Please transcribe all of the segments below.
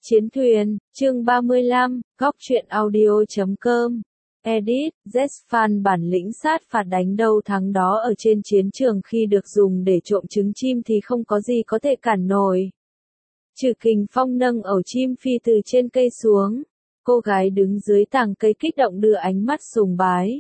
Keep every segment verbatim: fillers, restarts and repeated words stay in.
Chiến thuyền, chương ba mươi lăm, góc truyện audio chấm com. Edit, Zfan bản lĩnh sát phạt đánh đâu thắng đó ở trên chiến trường khi được dùng để trộm trứng chim thì không có gì có thể cản nổi. Trừ Kình Phong nâng ẩu chim phi từ trên cây xuống. Cô gái đứng dưới tàng cây kích động đưa ánh mắt sùng bái.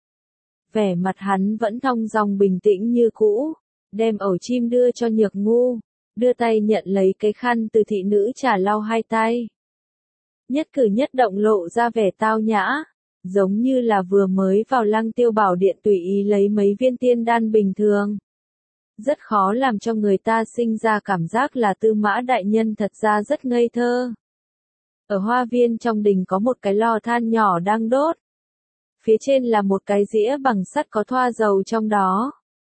Vẻ mặt hắn vẫn thong dong bình tĩnh như cũ, đem ẩu chim đưa cho Nhược Ngu, đưa tay nhận lấy cái khăn từ thị nữ trả lau hai tay. Nhất cử nhất động lộ ra vẻ tao nhã, giống như là vừa mới vào Lăng Tiêu Bảo Điện tùy ý lấy mấy viên tiên đan bình thường. Rất khó làm cho người ta sinh ra cảm giác là Tư Mã đại nhân thật ra rất ngây thơ. Ở hoa viên trong đình có một cái lò than nhỏ đang đốt. Phía trên là một cái dĩa bằng sắt có thoa dầu trong đó.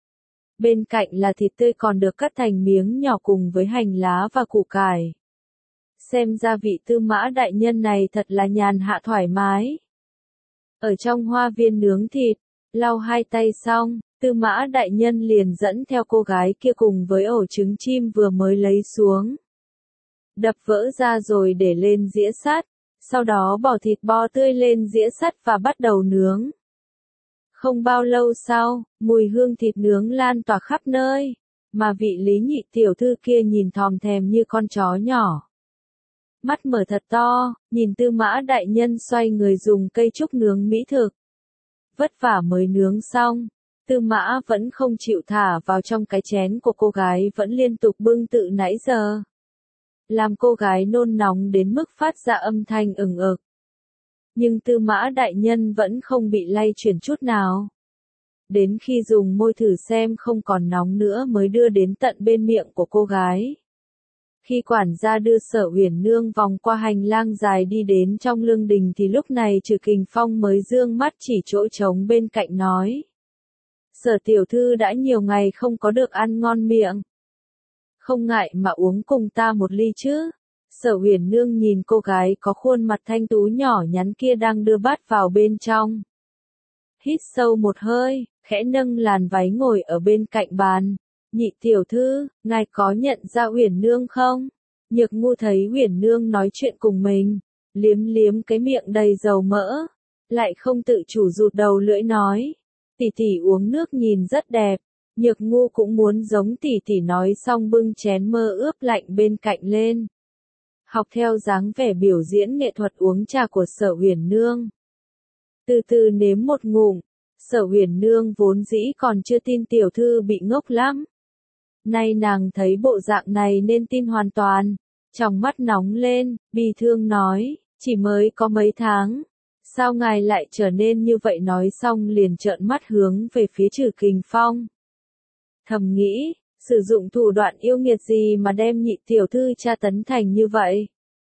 Bên cạnh là thịt tươi còn được cắt thành miếng nhỏ cùng với hành lá và củ cải. Xem ra vị Tư Mã đại nhân này thật là nhàn hạ thoải mái. Ở trong hoa viên nướng thịt, lau hai tay xong, Tư Mã đại nhân liền dẫn theo cô gái kia cùng với ổ trứng chim vừa mới lấy xuống. Đập vỡ ra rồi để lên dĩa sắt, sau đó bỏ thịt bò tươi lên dĩa sắt và bắt đầu nướng. Không bao lâu sau, mùi hương thịt nướng lan tỏa khắp nơi, mà vị Lý Nhị tiểu thư kia nhìn thòm thèm như con chó nhỏ. Mắt mở thật to, nhìn Tư Mã đại nhân xoay người dùng cây trúc nướng mỹ thực. Vất vả mới nướng xong, Tư Mã vẫn không chịu thả vào trong cái chén của cô gái vẫn liên tục bưng tự nãy giờ. Làm cô gái nôn nóng đến mức phát ra âm thanh ừng ực. Nhưng Tư Mã đại nhân vẫn không bị lay chuyển chút nào. Đến khi dùng môi thử xem không còn nóng nữa mới đưa đến tận bên miệng của cô gái. Khi quản gia đưa Sở Uyển Nương vòng qua hành lang dài đi đến trong lương đình thì lúc này Trừ Kình Phong mới dương mắt chỉ chỗ trống bên cạnh nói. Sở tiểu thư đã nhiều ngày không có được ăn ngon miệng. Không ngại mà uống cùng ta một ly chứ. Sở Uyển Nương nhìn cô gái có khuôn mặt thanh tú nhỏ nhắn kia đang đưa bát vào bên trong. Hít sâu một hơi, khẽ nâng làn váy ngồi ở bên cạnh bàn. Nhị tiểu thư, ngài có nhận ra Uyển Nương không? Nhược Ngu thấy Uyển Nương nói chuyện cùng mình, liếm liếm cái miệng đầy dầu mỡ, lại không tự chủ rụt đầu lưỡi nói. Tỷ tỷ uống nước nhìn rất đẹp. Nhược Ngu cũng muốn giống tỷ tỷ nói xong bưng chén mơ ướp lạnh bên cạnh lên. Học theo dáng vẻ biểu diễn nghệ thuật uống trà của Sở Uyển Nương. Từ từ nếm một ngụm, Sở Uyển Nương vốn dĩ còn chưa tin tiểu thư bị ngốc lắm. Nay nàng thấy bộ dạng này nên tin hoàn toàn, trong mắt nóng lên, bi thương nói, chỉ mới có mấy tháng. Sao ngài lại trở nên như vậy nói xong liền trợn mắt hướng về phía Trừ Kình Phong. Thầm nghĩ, sử dụng thủ đoạn yêu nghiệt gì mà đem nhị tiểu thư tra tấn thành như vậy?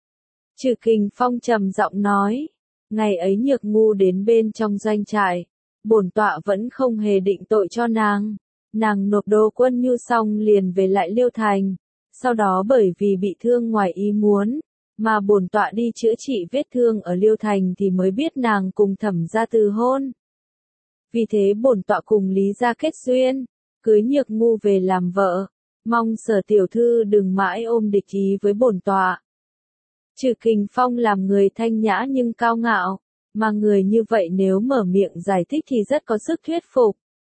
Trừ Kình Phong trầm giọng nói, ngày ấy Nhược Ngu đến bên trong doanh trại, bổn tọa vẫn không hề định tội cho nàng. Nàng nộp đồ quân nhu xong liền về lại Liêu Thành, sau đó bởi vì bị thương ngoài ý muốn, mà bổn tọa đi chữa trị vết thương ở Liêu Thành thì mới biết nàng cùng Thẩm gia từ hôn. Vì thế bổn tọa cùng Lý gia kết duyên, cưới Nhược Ngu về làm vợ, mong Sở tiểu thư đừng mãi ôm địch ý với bổn tọa. Trừ Kình Phong làm người thanh nhã nhưng cao ngạo, mà người như vậy nếu mở miệng giải thích thì rất có sức thuyết phục.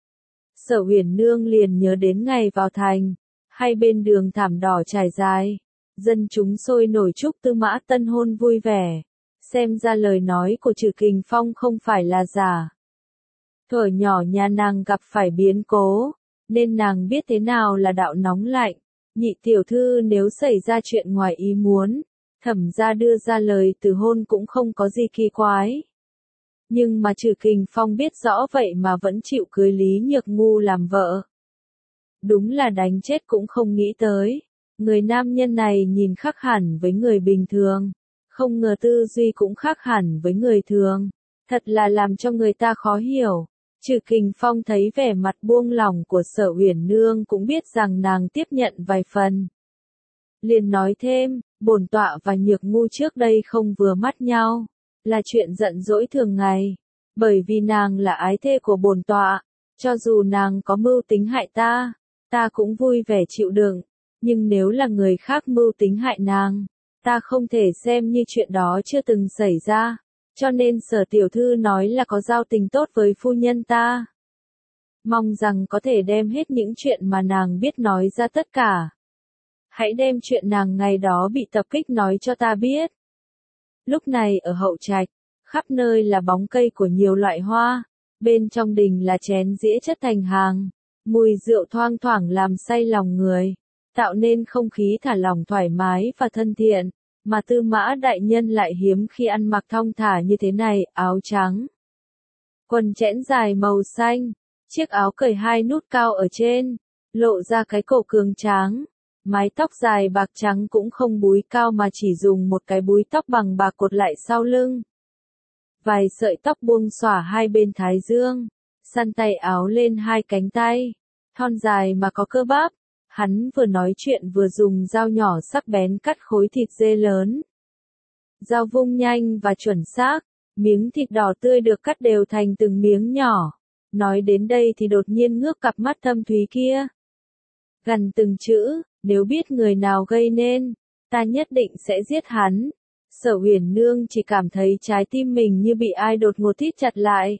Sở Uyển Nương liền nhớ đến ngày vào thành, hai bên đường thảm đỏ trải dài, dân chúng sôi nổi chúc Tư Mã tân hôn vui vẻ, xem ra lời nói của Trừ Kình Phong không phải là giả. Thuở nhỏ nhà nàng gặp phải biến cố, nên nàng biết thế nào là đạo nóng lạnh. Nhị tiểu thư nếu xảy ra chuyện ngoài ý muốn, Thẩm gia đưa ra lời từ hôn cũng không có gì kỳ quái. Nhưng mà Trừ Kình Phong biết rõ vậy mà vẫn chịu cưới Lý Nhược Ngu làm vợ. Đúng là đánh chết cũng không nghĩ tới. Người nam nhân này nhìn khác hẳn với người bình thường. Không ngờ tư duy cũng khác hẳn với người thường. Thật là làm cho người ta khó hiểu. Trừ Kình Phong thấy vẻ mặt buông lỏng của Sở Uyển Nương cũng biết rằng nàng tiếp nhận vài phần. Liền nói thêm, bổn tọa và Nhược Ngu trước đây không vừa mắt nhau, là chuyện giận dỗi thường ngày, bởi vì nàng là ái thê của bổn tọa, cho dù nàng có mưu tính hại ta, ta cũng vui vẻ chịu đựng, nhưng nếu là người khác mưu tính hại nàng, Ta không thể xem như chuyện đó chưa từng xảy ra, cho nên Sở tiểu thư nói là có giao tình tốt với phu nhân ta. Mong rằng có thể đem hết những chuyện mà nàng biết nói ra tất cả. Hãy đem chuyện nàng ngày đó bị tập kích nói cho ta biết. Lúc này ở hậu trạch, khắp nơi là bóng cây của nhiều loại hoa, bên trong đình là chén dĩa chất thành hàng, mùi rượu thoang thoảng làm say lòng người, tạo nên không khí thả lỏng thoải mái và thân thiện, mà Tư Mã đại nhân lại hiếm khi ăn mặc thong thả như thế này, áo trắng, quần chẽn dài màu xanh, chiếc áo cởi hai nút cao ở trên, lộ ra cái cổ cường tráng. Mái tóc dài bạc trắng cũng không búi cao mà chỉ dùng một cái búi tóc bằng bạc cột lại sau lưng. Vài sợi tóc buông xõa hai bên thái dương, săn tay áo lên hai cánh tay, thon dài mà có cơ bắp. Hắn vừa nói chuyện vừa dùng dao nhỏ sắc bén cắt khối thịt dê lớn. Dao vung nhanh và chuẩn xác, miếng thịt đỏ tươi được cắt đều thành từng miếng nhỏ. Nói đến đây thì đột nhiên ngước cặp mắt thâm thúy kia. Gần từng chữ, nếu biết người nào gây nên, ta nhất định sẽ giết hắn. Sở Uyển Nương chỉ cảm thấy trái tim mình như bị ai đột ngột thít chặt lại,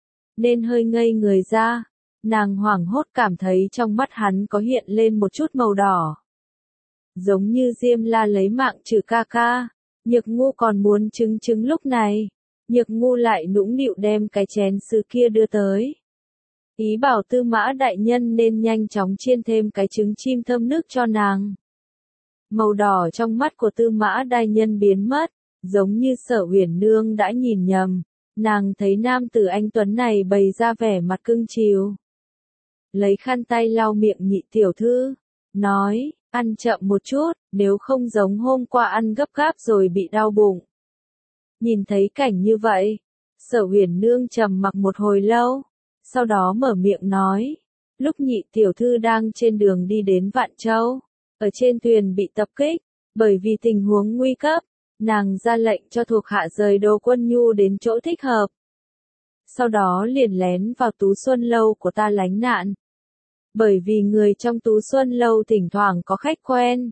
nên hơi ngây người ra. Nàng hoảng hốt cảm thấy trong mắt hắn có hiện lên một chút màu đỏ. Giống như Diêm La lấy mạng trừ ca ca, Nhược Ngu còn muốn chứng chứng lúc này. Nhược Ngu lại nũng nịu đem cái chén sứ kia đưa tới. Ý bảo Tư Mã đại nhân nên nhanh chóng chiên thêm cái trứng chim thơm nước cho nàng. Màu đỏ trong mắt của Tư Mã đại nhân biến mất, giống như Sở Uyển Nương đã nhìn nhầm. Nàng thấy nam tử anh tuấn này bày ra vẻ mặt cưng chiều. Lấy khăn tay lau miệng Nhị tiểu thư, nói, ăn chậm một chút, nếu không giống hôm qua ăn gấp gáp rồi bị đau bụng. Nhìn thấy cảnh như vậy, Sở Uyển Nương trầm mặc một hồi lâu, sau đó mở miệng nói, lúc Nhị tiểu thư đang trên đường đi đến Vạn Châu, ở trên thuyền bị tập kích, bởi vì tình huống nguy cấp, nàng ra lệnh cho thuộc hạ rời Đồ Quân Nhu đến chỗ thích hợp. Sau đó liền lén vào Tú Xuân Lâu của ta lánh nạn. Bởi vì người trong Tú Xuân Lâu thỉnh thoảng có khách quen,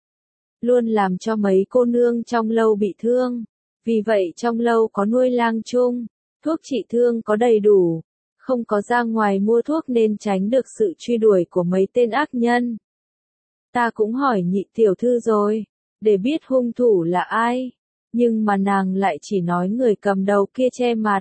luôn làm cho mấy cô nương trong lâu bị thương. Vì vậy trong lâu có nuôi lang chung, thuốc trị thương có đầy đủ, không có ra ngoài mua thuốc nên tránh được sự truy đuổi của mấy tên ác nhân. Ta cũng hỏi Nhị tiểu thư rồi, để biết hung thủ là ai, nhưng mà nàng lại chỉ nói người cầm đầu kia che mặt.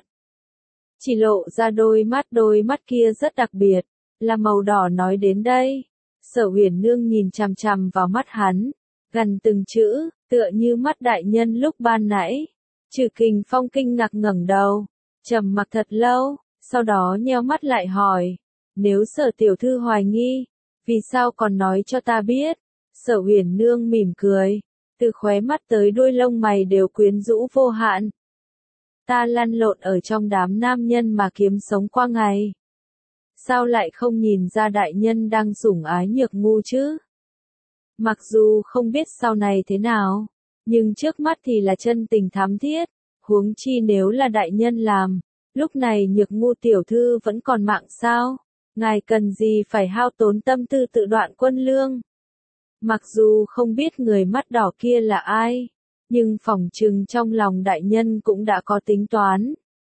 Chỉ lộ ra đôi mắt đôi mắt kia rất đặc biệt, là màu đỏ. Nói đến đây, Sở Uyển Nương nhìn chằm chằm vào mắt hắn, gần từng chữ, tựa như mắt đại nhân lúc ban nãy. Trừ Kình Phong kinh ngạc ngẩng đầu, trầm mặc thật lâu, sau đó nheo mắt lại hỏi, nếu Sở tiểu thư hoài nghi, vì sao còn nói cho ta biết? Sở Uyển Nương mỉm cười, từ khóe mắt tới đuôi lông mày đều quyến rũ vô hạn. Ta lăn lộn ở trong đám nam nhân mà kiếm sống qua ngày. Sao lại không nhìn ra đại nhân đang sủng ái Nhược Ngu chứ? Mặc dù không biết sau này thế nào, nhưng trước mắt thì là chân tình thắm thiết, huống chi nếu là đại nhân làm, lúc này Nhược Ngu tiểu thư vẫn còn mạng sao? Ngài cần gì phải hao tốn tâm tư tự đoạn quân lương? Mặc dù không biết người mắt đỏ kia là ai, nhưng phỏng chừng trong lòng đại nhân cũng đã có tính toán.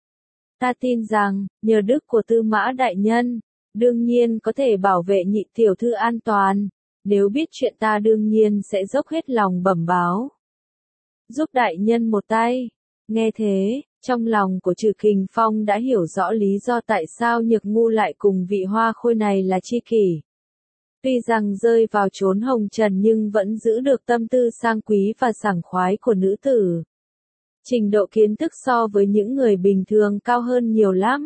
Ta tin rằng, nhờ đức của Tư Mã đại nhân, đương nhiên có thể bảo vệ Nhị tiểu thư an toàn, nếu biết chuyện ta đương nhiên sẽ dốc hết lòng bẩm báo. Giúp đại nhân một tay. Nghe thế, trong lòng của Trừ Kình Phong đã hiểu rõ lý do tại sao Nhược Ngu lại cùng vị hoa khôi này là tri kỷ. Tuy rằng rơi vào chốn hồng trần nhưng vẫn giữ được tâm tư sang quý và sảng khoái của nữ tử. Trình độ kiến thức so với những người bình thường cao hơn nhiều lắm.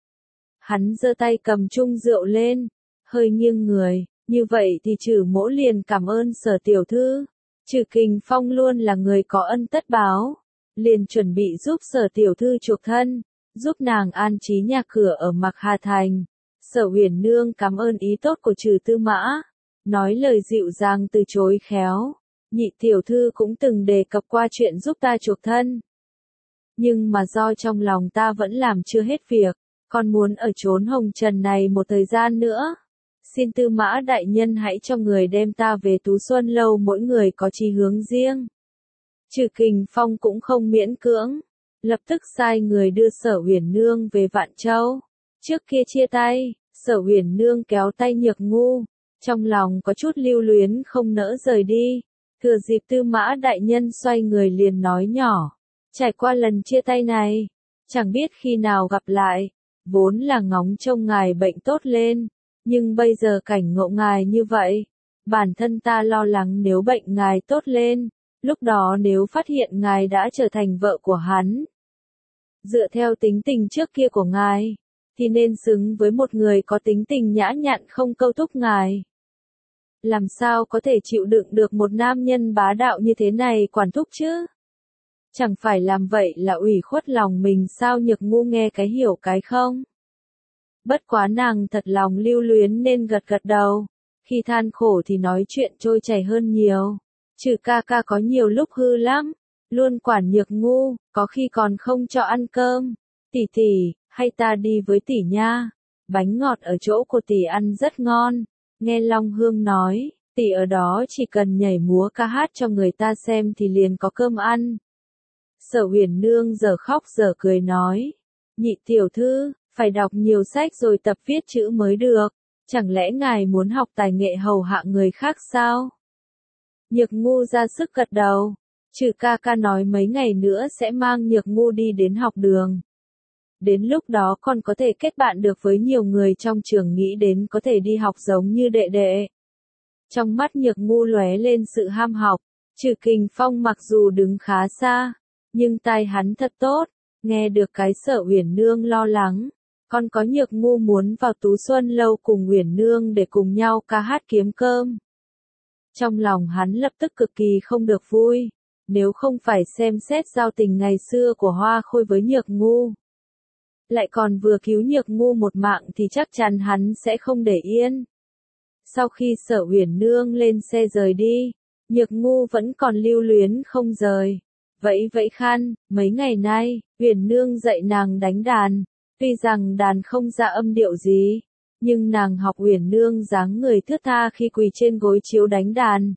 Hắn giơ tay cầm chung rượu lên, hơi nghiêng người, như vậy thì Trừ mỗ liền cảm ơn Sở tiểu thư. Trừ Kình Phong luôn là người có ân tất báo, liền chuẩn bị giúp Sở tiểu thư chuộc thân, giúp nàng an trí nhà cửa ở Mạc Hà Thành. Sở Uyển Nương cảm ơn ý tốt của Trừ Tư Mã, nói lời dịu dàng từ chối khéo. Nhị tiểu thư cũng từng đề cập qua chuyện giúp ta chuộc thân. Nhưng mà do trong lòng ta vẫn làm chưa hết việc, còn muốn ở chốn hồng trần này một thời gian nữa. Xin Tư Mã đại nhân hãy cho người đem ta về Tú Xuân Lâu, mỗi người có chí hướng riêng. Trừ Kình Phong cũng không miễn cưỡng, lập tức sai người đưa Sở Uyển Nương về Vạn Châu. Trước kia chia tay, Sở Uyển Nương kéo tay Nhược Ngu, trong lòng có chút lưu luyến không nỡ rời đi. Thừa dịp Tư Mã đại nhân xoay người liền nói nhỏ, trải qua lần chia tay này, chẳng biết khi nào gặp lại, vốn là ngóng trông ngài bệnh tốt lên, nhưng bây giờ cảnh ngộ ngài như vậy, bản thân ta lo lắng nếu bệnh ngài tốt lên, lúc đó nếu phát hiện ngài đã trở thành vợ của hắn. Dựa theo tính tình trước kia của ngài, thì nên xứng với một người có tính tình nhã nhặn không câu thúc ngài. Làm sao có thể chịu đựng được một nam nhân bá đạo như thế này quản thúc chứ? Chẳng phải làm vậy là ủy khuất lòng mình sao? Nhược Ngu nghe cái hiểu cái không. Bất quá nàng thật lòng lưu luyến nên gật gật đầu, khi than khổ thì nói chuyện trôi chảy hơn nhiều. Trừ ca ca có nhiều lúc hư lắm, luôn quản Nhược Ngu, có khi còn không cho ăn cơm. Tỷ tỷ, hay ta đi với tỷ nha, bánh ngọt ở chỗ của tỷ ăn rất ngon. Nghe Long Hương nói, tỷ ở đó chỉ cần nhảy múa ca hát cho người ta xem thì liền có cơm ăn. Sở Uyển Nương giờ khóc giờ cười nói, nhị tiểu thư, phải đọc nhiều sách rồi tập viết chữ mới được, chẳng lẽ ngài muốn học tài nghệ hầu hạ người khác sao? Nhược Ngu ra sức gật đầu, Trừ ca ca nói mấy ngày nữa sẽ mang Nhược Ngu đi đến học đường. Đến lúc đó con có thể kết bạn được với nhiều người trong trường, nghĩ đến có thể đi học giống như đệ đệ. Trong mắt Nhược Ngu lóe lên sự ham học, Trừ Kình Phong mặc dù đứng khá xa, nhưng tai hắn thật tốt, nghe được cái Sở Uyển Nương lo lắng. Con có Nhược Ngu muốn vào Tú Xuân lâu cùng Uyển Nương để cùng nhau ca hát kiếm cơm. Trong lòng hắn lập tức cực kỳ không được vui, nếu không phải xem xét giao tình ngày xưa của Hoa Khôi với Nhược Ngu, lại còn vừa cứu Nhược Ngu một mạng thì chắc chắn hắn sẽ không để yên. Sau khi Sở Uyển Nương lên xe rời đi, Nhược Ngu vẫn còn lưu luyến không rời. Vẫy vẫy khăn, mấy ngày nay, Uyển Nương dạy nàng đánh đàn, tuy rằng đàn không ra âm điệu gì, nhưng nàng học Uyển Nương dáng người thướt tha khi quỳ trên gối chiếu đánh đàn.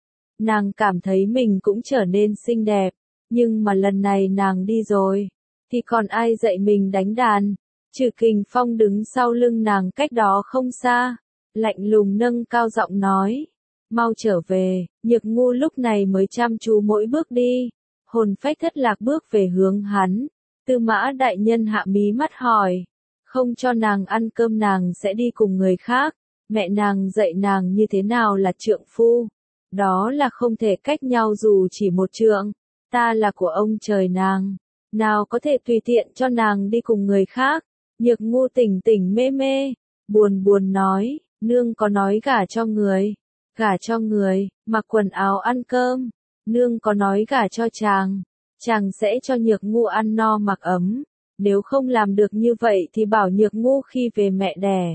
Nàng cảm thấy mình cũng trở nên xinh đẹp, nhưng mà lần này nàng đi rồi, thì còn ai dạy mình đánh đàn? Trừ Kình Phong đứng sau lưng nàng cách đó không xa, lạnh lùng nâng cao giọng nói, mau trở về. Nhược Ngu lúc này mới chăm chú mỗi bước đi, hồn phách thất lạc bước về hướng hắn. Tư Mã đại nhân hạ mí mắt hỏi, không cho nàng ăn cơm nàng sẽ đi cùng người khác, mẹ nàng dạy nàng như thế nào là trượng phu, đó là không thể cách nhau dù chỉ một trượng, ta là của ông trời nàng, nào có thể tùy tiện cho nàng đi cùng người khác. Nhược Ngu tỉnh tỉnh mê mê, buồn buồn nói, nương có nói gả cho người, gả cho người, mặc quần áo ăn cơm, nương có nói gả cho chàng, chàng sẽ cho Nhược Ngu ăn no mặc ấm, nếu không làm được như vậy thì bảo Nhược Ngu khi về mẹ đẻ,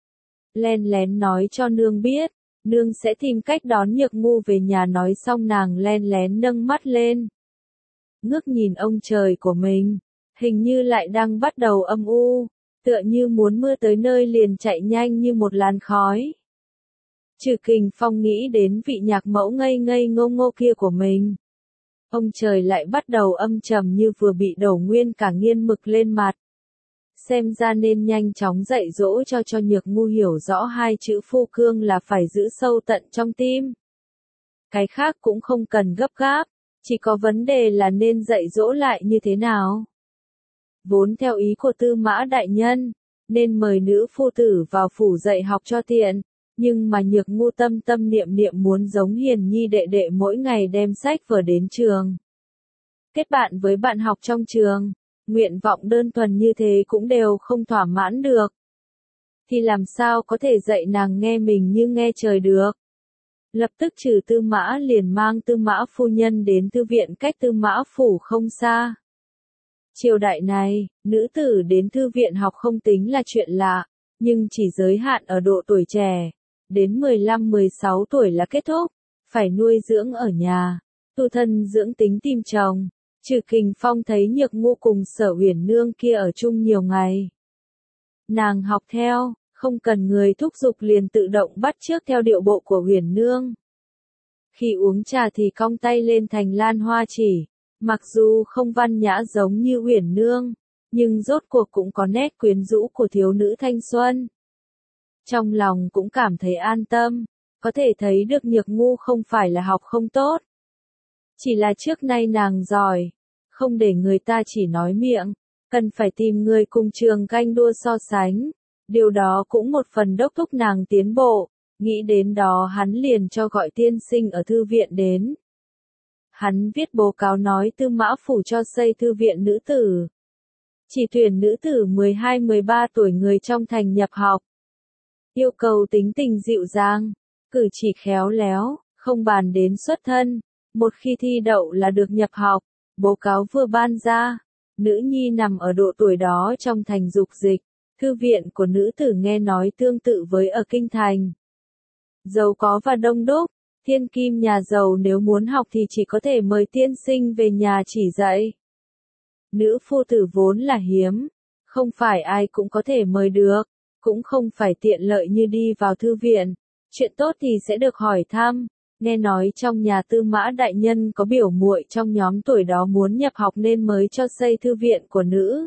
len lén nói cho nương biết, nương sẽ tìm cách đón Nhược Ngu về nhà. Nói xong nàng len lén nâng mắt lên, ngước nhìn ông trời của mình, hình như lại đang bắt đầu âm u, tựa như muốn mưa tới nơi liền chạy nhanh như một làn khói. Trừ Kình Phong nghĩ đến vị nhạc mẫu ngây ngây ngô ngô kia của mình. Ông trời lại bắt đầu âm trầm như vừa bị đổ nguyên cả nghiên mực lên mặt. Xem ra nên nhanh chóng dạy dỗ cho cho Nhược Ngu hiểu rõ hai chữ phu cương là phải giữ sâu tận trong tim. Cái khác cũng không cần gấp gáp, chỉ có vấn đề là nên dạy dỗ lại như thế nào. Vốn theo ý của Tư Mã đại nhân, nên mời nữ phu tử vào phủ dạy học cho tiện, nhưng mà Nhược Ngu tâm tâm niệm niệm muốn giống Hiền Nhi đệ đệ mỗi ngày đem sách vở đến trường, kết bạn với bạn học trong trường, nguyện vọng đơn thuần như thế cũng đều không thỏa mãn được. Thì làm sao có thể dạy nàng nghe mình như nghe trời được. Lập tức Trừ Tư Mã liền mang Tư Mã phu nhân đến thư viện cách Tư Mã phủ không xa. Triều đại này, nữ tử đến thư viện học không tính là chuyện lạ, nhưng chỉ giới hạn ở độ tuổi trẻ, đến mười lăm mười sáu tuổi là kết thúc, phải nuôi dưỡng ở nhà, tu thân dưỡng tính tìm chồng. Trừ Kình Phong thấy Nhược Ngu cùng Sở Uyển Nương kia ở chung nhiều ngày, nàng học theo, không cần người thúc giục liền tự động bắt chước theo điệu bộ của Uyển Nương. Khi uống trà thì cong tay lên thành lan hoa chỉ, mặc dù không văn nhã giống như Uyển Nương, nhưng rốt cuộc cũng có nét quyến rũ của thiếu nữ thanh xuân. Trong lòng cũng cảm thấy an tâm, có thể thấy được Nhược Ngu không phải là học không tốt. Chỉ là trước nay nàng giỏi, không để người ta chỉ nói miệng, cần phải tìm người cùng trường ganh đua so sánh. Điều đó cũng một phần đốc thúc nàng tiến bộ, nghĩ đến đó hắn liền cho gọi tiên sinh ở thư viện đến. Hắn viết báo cáo nói Tư Mã Phủ cho xây thư viện nữ tử. Chỉ tuyển nữ tử mười hai mười ba tuổi người trong thành nhập học. Yêu cầu tính tình dịu dàng, cử chỉ khéo léo, không bàn đến xuất thân. Một khi thi đậu là được nhập học, báo cáo vừa ban ra. Nữ nhi nằm ở độ tuổi đó trong thành dục dịch. Thư viện của nữ tử nghe nói tương tự với ở kinh thành. Giàu có và đông đúc, thiên kim nhà giàu nếu muốn học thì chỉ có thể mời tiên sinh về nhà chỉ dạy. Nữ phu tử vốn là hiếm, không phải ai cũng có thể mời được, cũng không phải tiện lợi như đi vào thư viện. Chuyện tốt thì sẽ được hỏi thăm, nghe nói trong nhà Tư Mã đại nhân có biểu muội trong nhóm tuổi đó muốn nhập học nên mới cho xây thư viện của nữ.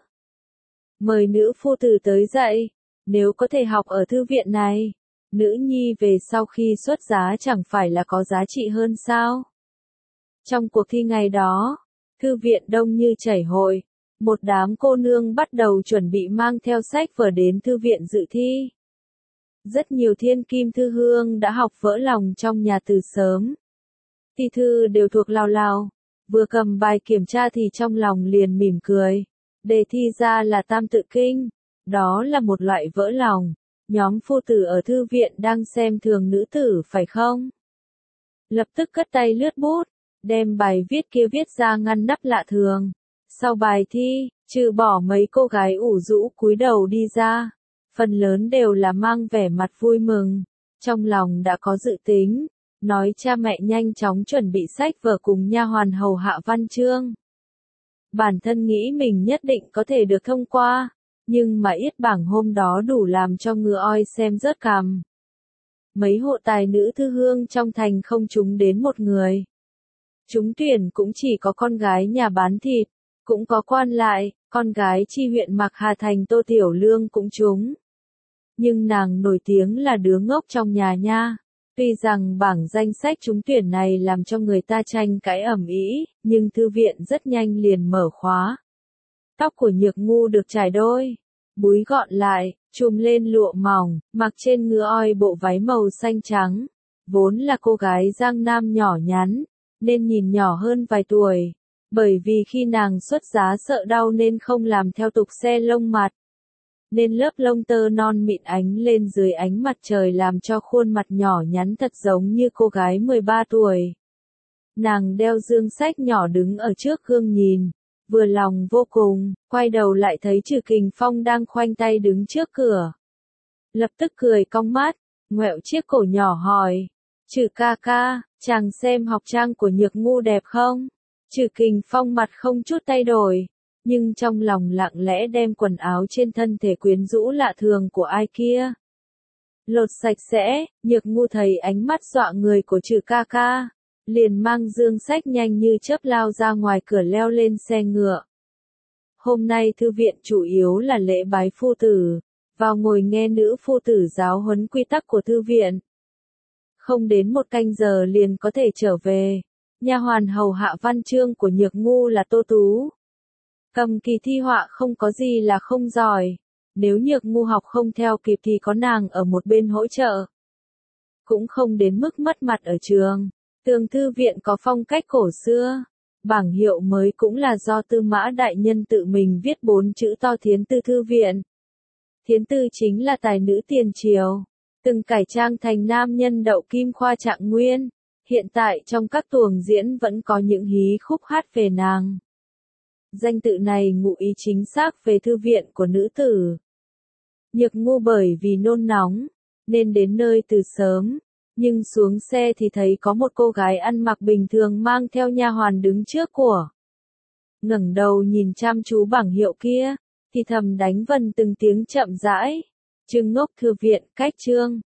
Mời nữ phu tử tới dạy, nếu có thể học ở thư viện này, nữ nhi về sau khi xuất giá chẳng phải là có giá trị hơn sao? Trong cuộc thi ngày đó, thư viện đông như chảy hội, một đám cô nương bắt đầu chuẩn bị mang theo sách vở đến thư viện dự thi. Rất nhiều thiên kim thư hương đã học vỡ lòng trong nhà từ sớm. Thi thư đều thuộc lào lào, vừa cầm bài kiểm tra thì trong lòng liền mỉm cười. Đề thi ra là Tam Tự Kinh, đó là một loại vỡ lòng. Nhóm phu tử ở thư viện đang xem thường nữ tử phải không? Lập tức cất tay lướt bút, đem bài viết kia viết ra ngăn nắp lạ thường. Sau bài thi, trừ bỏ mấy cô gái ủ rũ cúi đầu đi ra, phần lớn đều là mang vẻ mặt vui mừng, trong lòng đã có dự tính, nói cha mẹ nhanh chóng chuẩn bị sách vở cùng nha hoàn hầu hạ văn chương. Bản thân nghĩ mình nhất định có thể được thông qua, nhưng mà yết bảng hôm đó đủ làm cho ngựa oi xem rớt cằm. Mấy hộ tài nữ thư hương trong thành không trúng đến một người. Trúng tuyển cũng chỉ có con gái nhà bán thịt, cũng có quan lại, con gái chi huyện Mạc Hà thành Tô Tiểu Lương cũng trúng. Nhưng nàng nổi tiếng là đứa ngốc trong nhà nha. Tuy rằng bảng danh sách trúng tuyển này làm cho người ta tranh cãi ầm ĩ, nhưng thư viện rất nhanh liền mở khóa. Tóc của Nhược Ngu được trải đôi, búi gọn lại, trùm lên lụa mỏng, mặc trên ngựa oi bộ váy màu xanh trắng. Vốn là cô gái Giang Nam nhỏ nhắn, nên nhìn nhỏ hơn vài tuổi. Bởi vì khi nàng xuất giá sợ đau nên không làm theo tục xe lông mặt. Nên lớp lông tơ non mịn ánh lên dưới ánh mặt trời làm cho khuôn mặt nhỏ nhắn thật giống như cô gái mười ba tuổi. Nàng đeo dương sách nhỏ đứng ở trước gương nhìn, vừa lòng vô cùng, quay đầu lại thấy Trừ Kình Phong đang khoanh tay đứng trước cửa. Lập tức cười cong mắt, ngoẹo chiếc cổ nhỏ hỏi, Trừ ca ca, chàng xem học trang của Nhược Ngu đẹp không? Trừ Kình Phong mặt không chút thay đổi, nhưng trong lòng lặng lẽ đem quần áo trên thân thể quyến rũ lạ thường của ai kia. Lột sạch sẽ, Nhược Ngu thấy ánh mắt dọa người của Trừ ca ca, liền mang dương sách nhanh như chớp lao ra ngoài cửa leo lên xe ngựa. Hôm nay thư viện chủ yếu là lễ bái phu tử, vào ngồi nghe nữ phu tử giáo huấn quy tắc của thư viện. Không đến một canh giờ liền có thể trở về. Nha hoàn hầu hạ văn chương của Nhược Ngu là Tô Tú. Cầm kỳ thi họa không có gì là không giỏi. Nếu Nhược Ngu học không theo kịp thì có nàng ở một bên hỗ trợ. Cũng không đến mức mất mặt ở trường. Tường thư viện có phong cách cổ xưa. Bảng hiệu mới cũng là do Tư Mã đại nhân tự mình viết bốn chữ to Thiến Tư thư viện. Thiến Tư chính là tài nữ tiền triều, từng cải trang thành nam nhân đậu kim khoa trạng nguyên. Hiện tại trong các tuồng diễn vẫn có những hí khúc hát về nàng. Danh tự này ngụ ý chính xác về thư viện của nữ tử. Nhược Ngu bởi vì nôn nóng, nên đến nơi từ sớm, nhưng xuống xe thì thấy có một cô gái ăn mặc bình thường mang theo nha hoàn đứng trước của. Ngẩng đầu nhìn chăm chú bảng hiệu kia, thì thầm đánh vần từng tiếng chậm rãi. Trương Ngốc thư viện, cách chương.